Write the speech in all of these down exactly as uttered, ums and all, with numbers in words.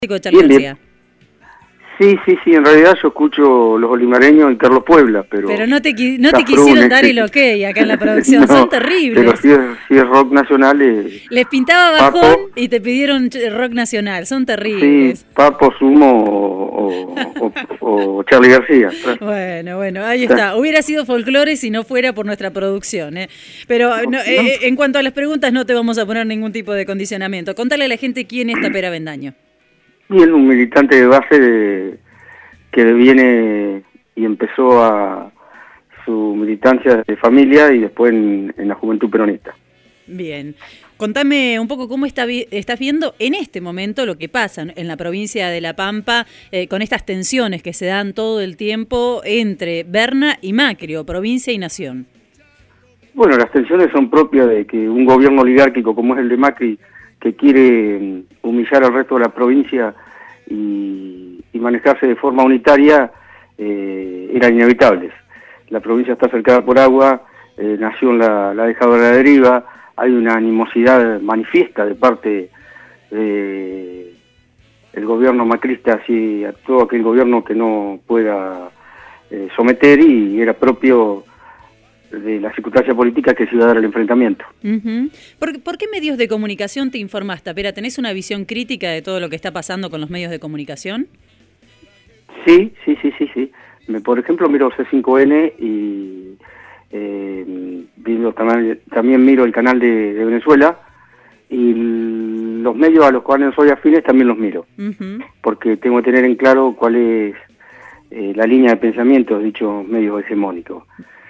Charlie Bien, bien. García. Sí, sí, sí, en realidad yo escucho Los Olimareños y Carlos Puebla, pero... Pero no te, qui- no te Cafrune, quisieron dar sí. el ok acá en la producción, No, son terribles. pero si es, si es rock nacional... Eh, Les pintaba bajón Papo, y te pidieron ch- rock nacional, son sí, terribles. Papo, Sumo o, o, o, o Charlie García. Bueno, bueno, ahí está. Hubiera sido folclore si no fuera por nuestra producción, ¿eh? Pero no, eh, en cuanto a las preguntas no te vamos a poner ningún tipo de condicionamiento. Contale a la gente quién es Tapera Avendaño. Bien, un militante de base de, que viene y empezó a su militancia de familia y después en, en la Juventud Peronista. Bien. Contame un poco cómo está vi- estás viendo en este momento lo que pasa en la provincia de La Pampa eh, con estas tensiones que se dan todo el tiempo entre Berna y Macri, o provincia y nación. Bueno, las tensiones son propias de que un gobierno oligárquico como es el de Macri, que quiere mm, humillar al resto de la provincia y, y manejarse de forma unitaria, eh, eran inevitables. La provincia está cercada por agua, eh, Nación la, la ha dejado a la deriva, hay una animosidad manifiesta de parte de el gobierno macrista hacia todo aquel gobierno que no pueda eh, someter, y era propio de la circunstancia política que se iba a dar el enfrentamiento. Uh-huh. ¿Por, ¿Por qué medios de comunicación te informás, Tapera? ¿Tenés una visión crítica de todo lo que está pasando con los medios de comunicación? Sí, sí, sí, sí, sí. Me, por ejemplo, miro C cinco N y eh, miro, también, también miro el canal de, de Venezuela, y los medios a los cuales soy afines también los miro, uh-huh. porque tengo que tener en claro cuál es eh, la línea de pensamiento de dichos medios hegemónicos.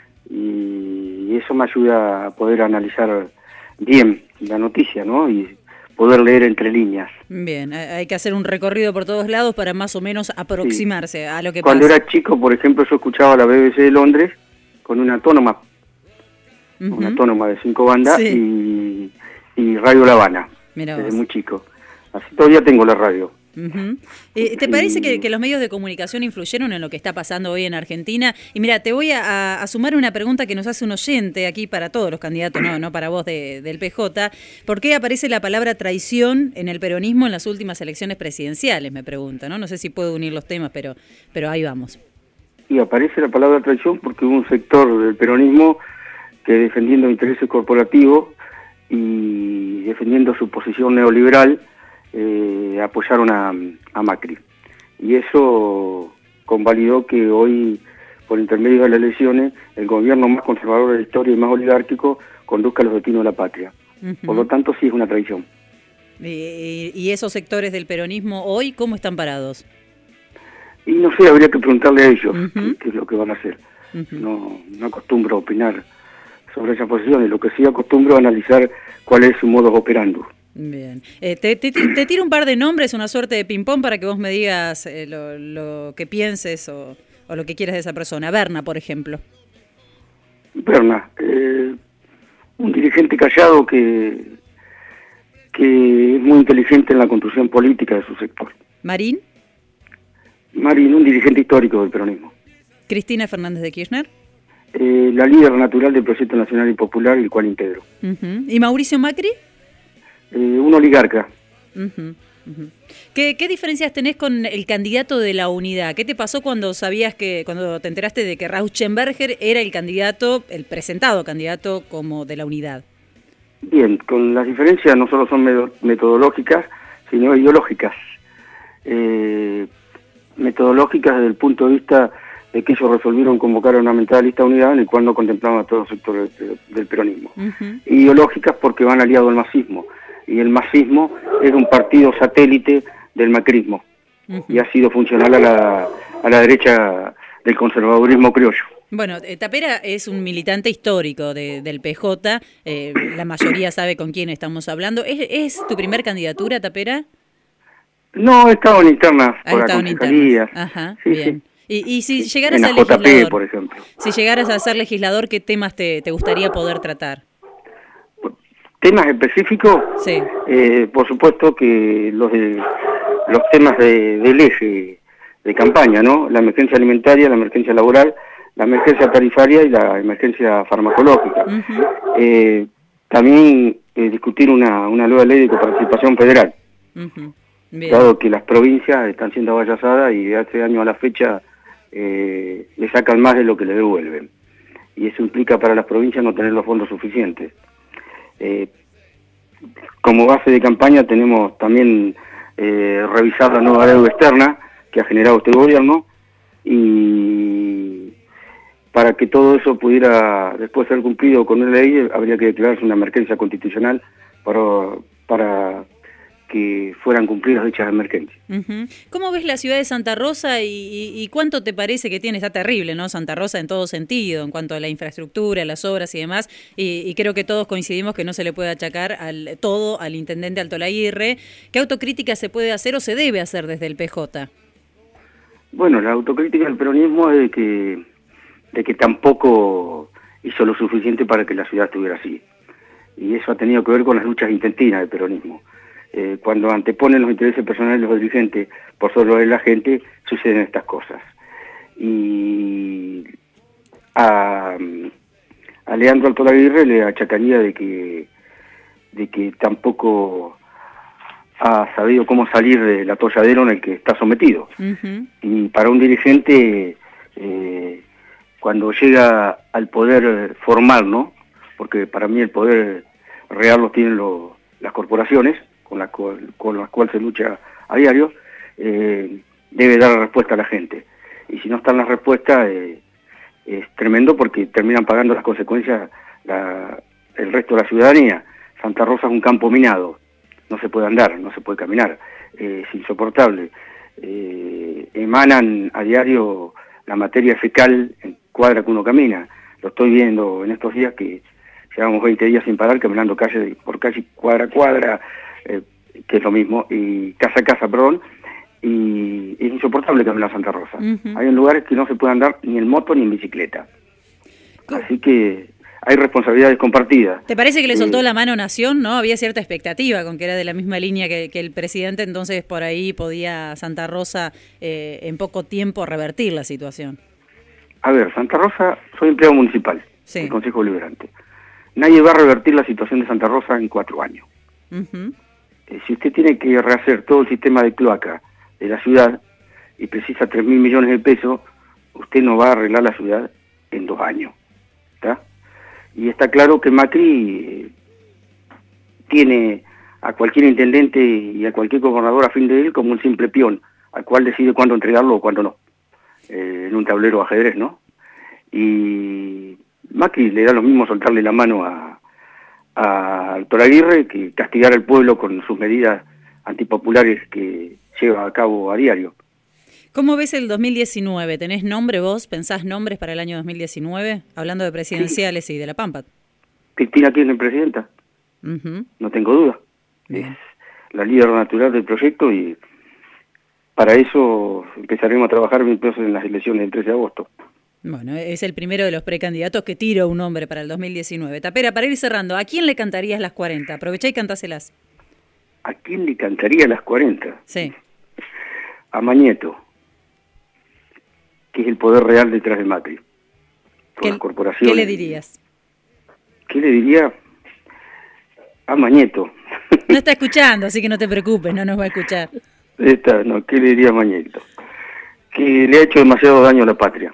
Y eso me ayuda a poder analizar bien la noticia, ¿no? Y poder leer entre líneas. Bien, hay que hacer un recorrido por todos lados para más o menos aproximarse sí. a lo que Cuando pasa. Cuando era chico, por ejemplo, yo escuchaba la B B C de Londres con una autónoma, uh-huh. una autónoma de cinco bandas, sí. y, y Radio La Habana, Mirá desde vos. muy chico. Así todavía tengo la radio. Uh-huh. eh, ¿Te parece y... que, que los medios de comunicación influyeron en lo que está pasando hoy en Argentina? Y mira, te voy a, a sumar una pregunta que nos hace un oyente aquí para todos los candidatos, no, no para vos de, del P J. ¿Por qué aparece la palabra traición en el peronismo en las últimas elecciones presidenciales? Me pregunta, ¿no? No sé si puedo unir los temas, pero, pero ahí vamos. Y aparece la palabra traición porque hubo un sector del peronismo que, defendiendo intereses corporativos y defendiendo su posición neoliberal, Eh, apoyaron a, a Macri, y eso convalidó que hoy, por intermedio de las elecciones, el gobierno más conservador de la historia y más oligárquico conduzca los destinos de la patria. Uh-huh. Por lo tanto, sí es una traición. ¿Y, y esos sectores del peronismo hoy cómo están parados? Y no sé, habría que preguntarle a ellos uh-huh. qué, qué es lo que van a hacer. Uh-huh. No, no acostumbro a opinar sobre esas posiciones, lo que sí acostumbro a analizar cuál es su modo operando. Bien. Eh, te, te, te tiro un par de nombres, una suerte de ping-pong para que vos me digas eh, lo, lo que pienses o, o lo que quieras de esa persona. Berna, por ejemplo. Berna, eh, un dirigente callado que, que es muy inteligente en la construcción política de su sector. ¿Marín? Marín, un dirigente histórico del peronismo. ¿Cristina Fernández de Kirchner? Eh, la líder natural del Proyecto Nacional y Popular, el cual integro. Uh-huh. ¿Y Mauricio Macri? Eh, un oligarca. Uh-huh, uh-huh. ¿Qué, ¿Qué diferencias tenés con el candidato de la unidad? ¿Qué te pasó cuando sabías que, cuando te enteraste de que Rauschenberger era el candidato, el presentado candidato como de la unidad? Bien, con las diferencias no solo son metodológicas, sino ideológicas. Eh, metodológicas desde el punto de vista de que ellos resolvieron convocar a una mentada lista de unidad en el cual no contemplaban a todos los sectores del, del peronismo. Uh-huh. Ideológicas porque van aliados al masismo. Y el masismo es un partido satélite del macrismo, uh-huh. y ha sido funcional a la, a la derecha del conservadurismo criollo. Bueno, eh, Tapera es un militante histórico de, del P J, eh, la mayoría sabe con quién estamos hablando. ¿Es, es tu primer candidatura, Tapera? No, he estado en internas, ha por estado en internas. Ajá, sí, bien. Sí. Y, y si llegaras en la a legislador, J P, por ejemplo. Si llegaras a ser legislador, ¿qué temas te, te gustaría poder tratar? ¿Temas específicos? Sí. Eh, por supuesto que los de, los temas de, del eje de campaña, ¿no? La emergencia alimentaria, la emergencia laboral, la emergencia tarifaria y la emergencia farmacológica. Uh-huh. eh, también eh, discutir una, una nueva ley de coparticipación federal. Uh-huh. Bien. Dado que las provincias están siendo avallazadas y de hace años a la fecha eh, le sacan más de lo que le devuelven. Y eso implica para las provincias no tener los fondos suficientes. Eh, como base de campaña tenemos también eh, revisar la nueva deuda externa que ha generado este gobierno, y para que todo eso pudiera después ser cumplido con una ley habría que declararse una emergencia constitucional para, para que fueran cumplidas dichas emergencias. Uh-huh. ¿Cómo ves la ciudad de Santa Rosa y, y, y cuánto te parece que tiene? Está terrible, ¿no? Santa Rosa en todo sentido, en cuanto a la infraestructura, las obras y demás, y, y creo que todos coincidimos que no se le puede achacar al, todo al intendente Alto Laguirre. ¿Qué autocrítica se puede hacer o se debe hacer desde el P J? Bueno, la autocrítica del peronismo es de que, de que tampoco hizo lo suficiente para que la ciudad estuviera así. Y eso ha tenido que ver con las luchas intestinas del peronismo. Eh, cuando anteponen los intereses personales de los dirigentes por sobre los de la gente, suceden estas cosas. Y a, a Leandro Alto Laguirre le achacaría de que, de que tampoco ha sabido cómo salir del atolladero en el que está sometido. Uh-huh. Y para un dirigente, eh, cuando llega al poder formal, ¿no? Porque para mí el poder real lo tienen los, las corporaciones, con las cual, con las cuales se lucha a diario, eh, debe dar respuesta a la gente. Y si no están las respuestas, eh, es tremendo porque terminan pagando las consecuencias la, el resto de la ciudadanía. Santa Rosa es un campo minado, no se puede andar, no se puede caminar, eh, es insoportable. Eh, emanan a diario la materia fecal en cuadra que uno camina. Lo estoy viendo en estos días que llevamos veinte días sin parar caminando calle por calle, cuadra a cuadra, eh, que es lo mismo, y casa a casa, perdón, y es insoportable caminar Santa Rosa. Uh-huh. Hay lugares que no se puede andar ni en moto ni en bicicleta. ¿Cómo? Así que hay responsabilidades compartidas. ¿Te parece que le soltó eh, la mano Nación, no? Había cierta expectativa con que era de la misma línea que, que el presidente, entonces por ahí podía Santa Rosa eh, en poco tiempo revertir la situación. A ver, Santa Rosa, soy empleado municipal, sí, del Consejo Deliberante. Nadie va a revertir la situación de Santa Rosa en cuatro años. Uh-huh. Eh, si usted tiene que rehacer todo el sistema de cloaca de la ciudad y precisa tres mil millones de pesos, usted no va a arreglar la ciudad en dos años. ¿Está? Y está claro que Macri eh, tiene a cualquier intendente y a cualquier gobernador a fin de él como un simple peón, al cual decide cuándo entregarlo o cuándo no, eh, en un tablero de ajedrez, ¿no? Y Macri le da lo mismo soltarle la mano a, a Alto Laguirre que castigar al pueblo con sus medidas antipopulares que lleva a cabo a diario. ¿Cómo ves el dos mil diecinueve? ¿Tenés nombre vos? ¿Pensás nombres para el año dos mil diecinueve? Hablando de presidenciales sí. Y de la Pampa. Cristina Kirchner presidenta. Uh-huh. No tengo duda. Bien. Es la líder natural del proyecto y para eso empezaremos a trabajar entonces en las elecciones del trece de agosto. Bueno, es el primero de los precandidatos que tira un nombre para el dos mil diecinueve. Tapera, para ir cerrando, ¿a quién le cantarías las cuarenta? Aprovechá y cantáselas. ¿A quién le cantaría las cuarenta? Sí. A Mañeto, que es el poder real detrás de Macri, con las corporaciones. ¿Qué le dirías? ¿Qué le diría? A Mañeto. No está escuchando, así que no te preocupes, no nos va a escuchar. Esta, no, ¿qué le diría a Mañeto? Que le ha hecho demasiado daño a la patria.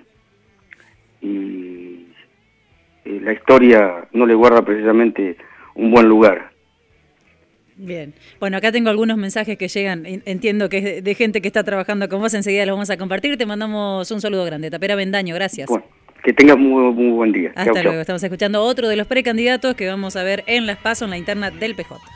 Y eh, la historia no le guarda precisamente un buen lugar. Bien. Bueno, acá tengo algunos mensajes que llegan, entiendo que es de, de gente que está trabajando con vos, enseguida los vamos a compartir. Te mandamos un saludo grande. Tapera Avendaño, gracias. Bueno, que tengas muy, muy buen día. Hasta chau, luego. Chau. Estamos escuchando otro de los precandidatos que vamos a ver en las PASO en la interna del P J.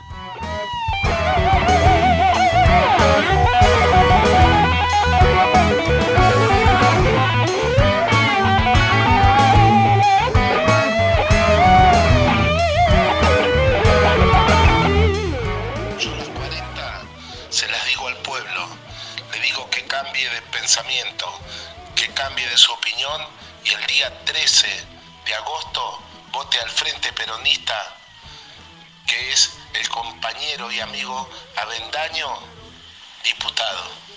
Pensamiento, que cambie de su opinión y el día trece de agosto vote al Frente Peronista, que es el compañero y amigo Avendaño, diputado.